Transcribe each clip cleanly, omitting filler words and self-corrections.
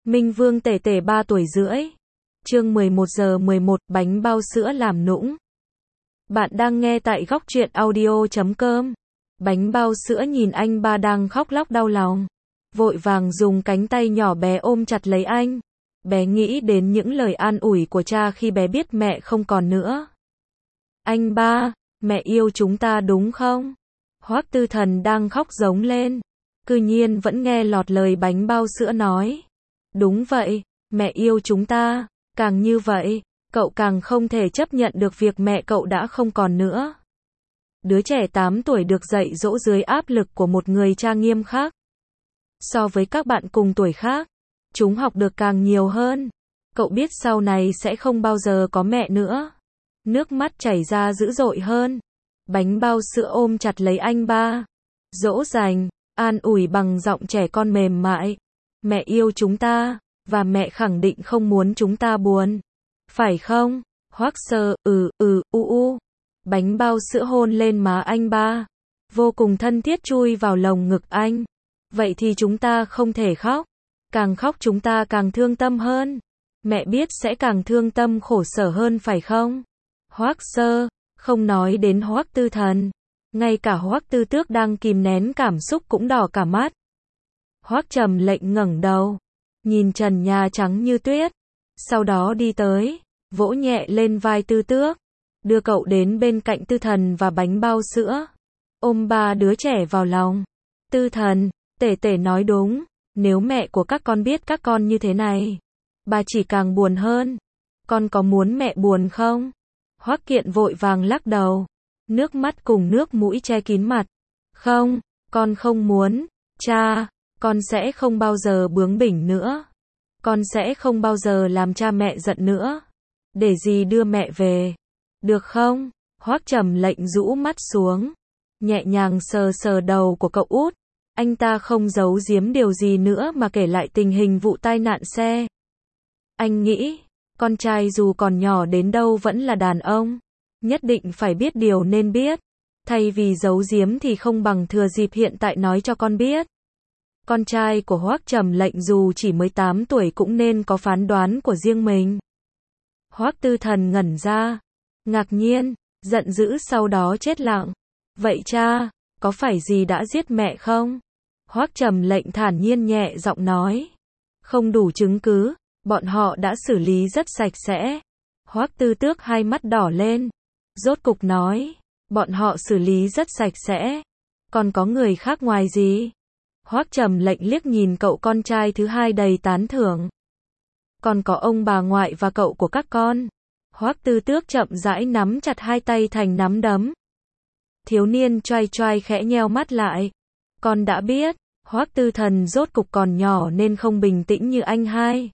Minh Vương Tể Tể 3 tuổi rưỡi. Chương 11:11 Bánh bao sữa làm nũng. Bạn đang nghe tại góc truyện audio.com. Bánh bao sữa nhìn anh ba đang khóc lóc đau lòng, vội vàng dùng cánh tay nhỏ bé ôm chặt lấy anh. Bé nghĩ đến những lời an ủi của cha khi bé biết mẹ không còn nữa. Anh ba, mẹ yêu chúng ta đúng không? Hoắc Tư Thần đang khóc giống lên, cư nhiên vẫn nghe lọt lời bánh bao sữa nói. Đúng vậy, mẹ yêu chúng ta, càng như vậy, cậu càng không thể chấp nhận được việc mẹ cậu đã không còn nữa. Đứa trẻ 8 tuổi được dạy dỗ dưới áp lực của một người cha nghiêm khắc. So với các bạn cùng tuổi khác, chúng học được càng nhiều hơn. Cậu biết sau này sẽ không bao giờ có mẹ nữa. Nước mắt chảy ra dữ dội hơn. Bánh bao sữa ôm chặt lấy anh ba, dỗ dành, an ủi bằng giọng trẻ con mềm mại. Mẹ yêu chúng ta, và mẹ khẳng định không muốn chúng ta buồn. Phải không? Hoắc Sơ, u. Bánh bao sữa hôn lên má anh ba, vô cùng thân thiết chui vào lồng ngực anh. Vậy thì chúng ta không thể khóc. Càng khóc chúng ta càng thương tâm hơn. Mẹ biết sẽ càng thương tâm khổ sở hơn phải không? Hoắc Sơ, không nói đến Hoắc Tư Thần. Ngay cả Hoắc Tư Tước đang kìm nén cảm xúc cũng đỏ cả mắt. Hoắc Trầm Lệnh ngẩng đầu, nhìn trần nhà trắng như tuyết, sau đó đi tới, vỗ nhẹ lên vai Tư Tước, đưa cậu đến bên cạnh Tư Thần và bánh bao sữa, ôm ba đứa trẻ vào lòng. Tư Thần, Tể Tể nói đúng, nếu mẹ của các con biết các con như thế này, bà chỉ càng buồn hơn. Con có muốn mẹ buồn không? Hoắc Kiện vội vàng lắc đầu, nước mắt cùng nước mũi che kín mặt. Không, con không muốn, cha. Con sẽ không bao giờ bướng bỉnh nữa. Con sẽ không bao giờ làm cha mẹ giận nữa. Để dì đưa mẹ về. Được không? Hoắc Trầm Lệnh rũ mắt xuống, nhẹ nhàng sờ sờ đầu của cậu út. Anh ta không giấu giếm điều gì nữa mà kể lại tình hình vụ tai nạn xe. Anh nghĩ, con trai dù còn nhỏ đến đâu vẫn là đàn ông. Nhất định phải biết điều nên biết. Thay vì giấu giếm thì không bằng thừa dịp hiện tại nói cho con biết. Con trai của Hoắc Trầm Lệnh dù chỉ mới 8 tuổi cũng nên có phán đoán của riêng mình. Hoắc Tư Thần ngẩn ra, ngạc nhiên, giận dữ sau đó chết lặng. Vậy cha, có phải dì đã giết mẹ không? Hoắc Trầm Lệnh thản nhiên nhẹ giọng nói. Không đủ chứng cứ, bọn họ đã xử lý rất sạch sẽ. Hoắc Tư Tước hai mắt đỏ lên, rốt cục nói, bọn họ xử lý rất sạch sẽ. Còn có người khác ngoài gì? Hoắc Trầm Lệnh liếc nhìn cậu con trai thứ hai đầy tán thưởng. Còn có ông bà ngoại và cậu của các con. Hoắc Tư Tước chậm rãi nắm chặt hai tay thành nắm đấm. Thiếu niên choai choai khẽ nheo mắt lại. Con đã biết, Hoắc Tư Thần rốt cục còn nhỏ nên không bình tĩnh như anh hai.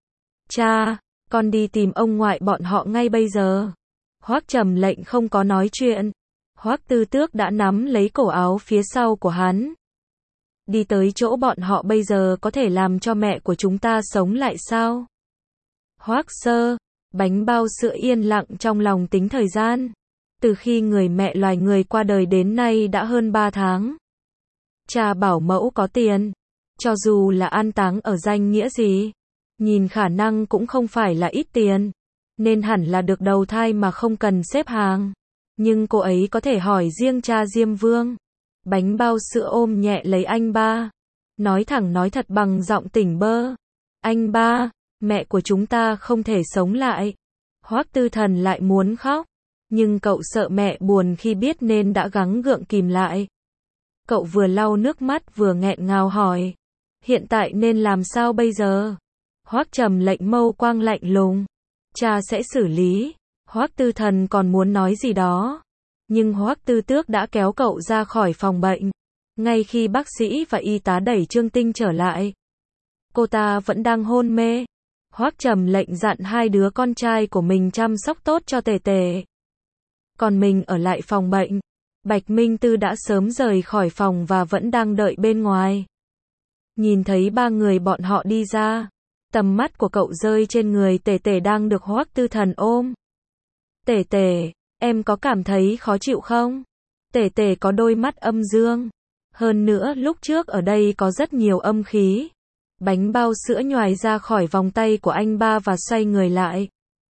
Cha, con đi tìm ông ngoại bọn họ ngay bây giờ. Hoắc Trầm Lệnh không có nói chuyện. Hoắc Tư Tước đã nắm lấy cổ áo phía sau của hắn. Đi tới chỗ bọn họ bây giờ có thể làm cho mẹ của chúng ta sống lại sao? Hoắc Sơ, bánh bao sữa yên lặng trong lòng tính thời gian. Từ khi người mẹ loài người qua đời đến nay đã hơn 3 tháng. Cha bảo mẫu có tiền, cho dù là an táng ở danh nghĩa gì, nhìn khả năng cũng không phải là ít tiền, nên hẳn là được đầu thai mà không cần xếp hàng. Nhưng cô ấy có thể hỏi riêng cha Diêm Vương. Bánh bao sữa ôm nhẹ lấy anh ba, nói thẳng nói thật bằng giọng tỉnh bơ. Anh ba, mẹ của chúng ta không thể sống lại. Hoắc Tư Thần lại muốn khóc, nhưng cậu sợ mẹ buồn khi biết nên đã gắng gượng kìm lại. Cậu vừa lau nước mắt vừa nghẹn ngào hỏi, hiện tại nên làm sao bây giờ? Hoắc Trầm Lệnh mâu quang lạnh lùng, cha sẽ xử lý. Hoắc Tư Thần còn muốn nói gì đó, nhưng Hoắc Tư Tước đã kéo cậu ra khỏi phòng bệnh. Ngay khi bác sĩ và y tá đẩy Trương Tinh trở lại, cô ta vẫn đang hôn mê. Hoắc Trầm Lệnh dặn hai đứa con trai của mình chăm sóc tốt cho Tể Tể. Còn mình ở lại phòng bệnh. Bạch Minh Tư đã sớm rời khỏi phòng và vẫn đang đợi bên ngoài. Nhìn thấy ba người bọn họ đi ra, tầm mắt của cậu rơi trên người Tể Tể đang được Hoắc Tư Thần ôm. Tể Tể, em có cảm thấy khó chịu không? Tể Tể có đôi mắt âm dương. Hơn nữa lúc trước ở đây có rất nhiều âm khí. Bánh bao sữa nhoài ra khỏi vòng tay của anh ba và xoay người lại.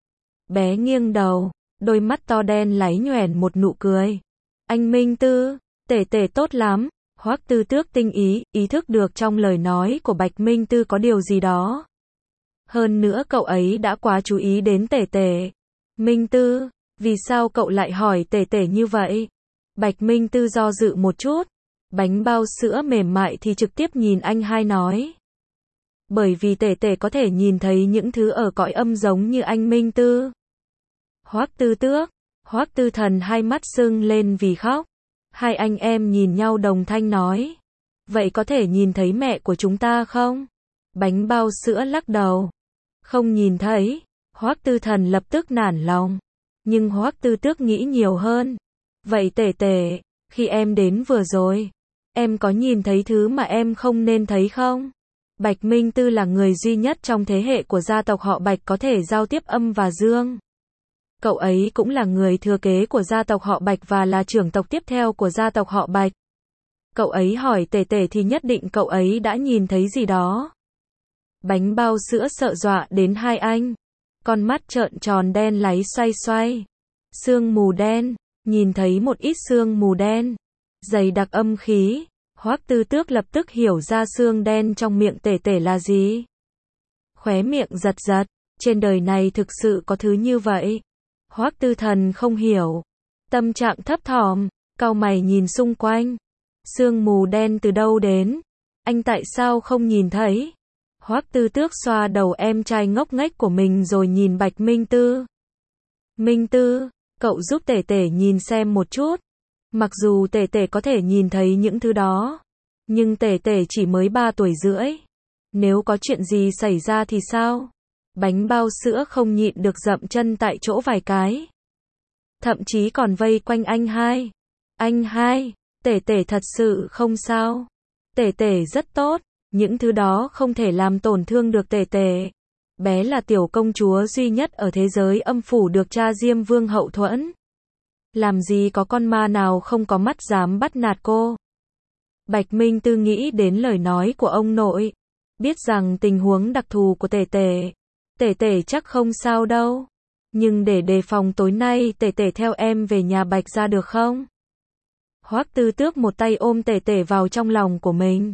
Bé nghiêng đầu, đôi mắt to đen láy nhoẻn một nụ cười. Anh Minh Tư, tể tể tốt lắm. Hoắc Tư Tước tinh ý thức được trong lời nói của Bạch Minh Tư có điều gì đó. Hơn nữa cậu ấy đã quá chú ý đến tể tể. Minh Tư, vì sao cậu lại hỏi tể tể như vậy? Bạch Minh Tư do dự một chút. Bánh bao sữa mềm mại thì trực tiếp nhìn anh hai nói. Bởi vì tể tể có thể nhìn thấy những thứ ở cõi âm giống như anh Minh Tư. Hoắc Tư Tước, Hoắc Tư Thần hai mắt sưng lên vì khóc. Hai anh em nhìn nhau đồng thanh nói. Vậy có thể nhìn thấy mẹ của chúng ta không? Bánh bao sữa lắc đầu. Không nhìn thấy. Hoắc Tư Thần lập tức nản lòng. Nhưng Hoắc Tư Tước nghĩ nhiều hơn. Vậy tể tể, khi em đến vừa rồi, em có nhìn thấy thứ mà em không nên thấy không? Bạch Minh Tư là người duy nhất trong thế hệ của gia tộc họ Bạch có thể giao tiếp âm và dương. Cậu ấy cũng là người thừa kế của gia tộc họ Bạch và là trưởng tộc tiếp theo của gia tộc họ Bạch. Cậu ấy hỏi tể tể thì nhất định cậu ấy đã nhìn thấy gì đó. Bánh bao sữa sợ dọa đến hai anh. Con mắt trợn tròn đen láy xoay xoay. Sương mù đen, nhìn thấy một ít sương mù đen. Dày đặc âm khí. Hoắc Tư Tước lập tức hiểu ra sương đen trong miệng tể tể là gì. Khóe miệng giật giật. Trên đời này thực sự có thứ như vậy. Hoắc Tư Thần không hiểu. Tâm trạng thấp thỏm, cau mày nhìn xung quanh. Sương mù đen từ đâu đến? Anh tại sao không nhìn thấy? Hoắc Tư Tước xoa đầu em trai ngốc nghếch của mình rồi nhìn Bạch Minh Tư. Minh Tư, cậu giúp tể tể nhìn xem một chút. Mặc dù tể tể có thể nhìn thấy những thứ đó, nhưng tể tể chỉ mới 3 tuổi rưỡi. Nếu có chuyện gì xảy ra thì sao? Bánh bao sữa không nhịn được dậm chân tại chỗ vài cái. Thậm chí còn vây quanh anh hai. Anh hai, tể tể thật sự không sao. Tể tể rất tốt, những thứ đó không thể làm tổn thương được tể tể. Bé là tiểu công chúa duy nhất ở thế giới âm phủ được cha Diêm Vương hậu thuẫn. Làm gì có con ma nào không có mắt dám bắt nạt cô. Bạch Minh Tư nghĩ đến lời nói của ông nội. Biết rằng tình huống đặc thù của tể tể. Tể tể chắc không sao đâu. Nhưng để đề phòng tối nay tể tể theo em về nhà Bạch ra được không? Hoắc Tư Tước một tay ôm tể tể vào trong lòng của mình.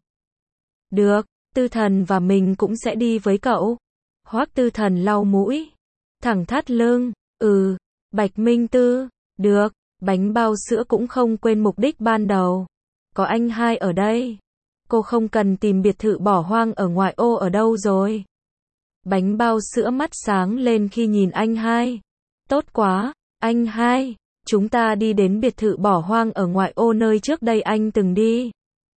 Được, Tư Thần và mình cũng sẽ đi với cậu. Hoắc Tư Thần lau mũi. Thẳng thắt lưng. Bạch Minh Tư. Được, bánh bao sữa cũng không quên mục đích ban đầu. Có anh hai ở đây. Cô không cần tìm biệt thự bỏ hoang ở ngoại ô ở đâu rồi. Bánh bao sữa mắt sáng lên khi nhìn anh hai. Tốt quá, anh hai. Chúng ta đi đến biệt thự bỏ hoang ở ngoại ô nơi trước đây anh từng đi.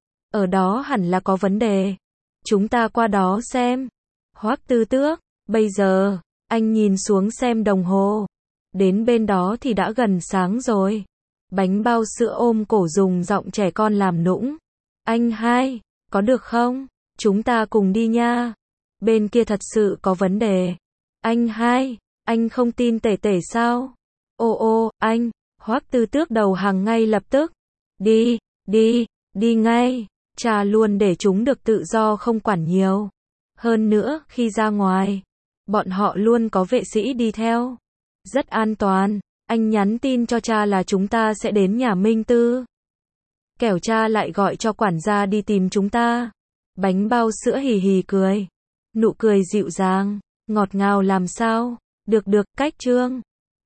Ở đó hẳn là có vấn đề. Chúng ta qua đó xem. Hoắc Tư Tước, bây giờ, anh nhìn xuống xem đồng hồ. Đến bên đó thì đã gần sáng rồi. Bánh bao sữa ôm cổ dùng giọng trẻ con làm nũng. Anh hai, có được không? Chúng ta cùng đi nha. Bên kia thật sự có vấn đề. Anh hai, anh không tin tể tể sao? Ô anh, Hoắc Tư Tước đầu hàng ngay lập tức. Đi ngay. Cha luôn để chúng được tự do không quản nhiều. Hơn nữa, khi ra ngoài, bọn họ luôn có vệ sĩ đi theo. Rất an toàn. Anh nhắn tin cho cha là chúng ta sẽ đến nhà Minh Tư. Kẻo cha lại gọi cho quản gia đi tìm chúng ta. Bánh bao sữa hì hì cười. Nụ cười dịu dàng, ngọt ngào làm sao. Được, cách Trương.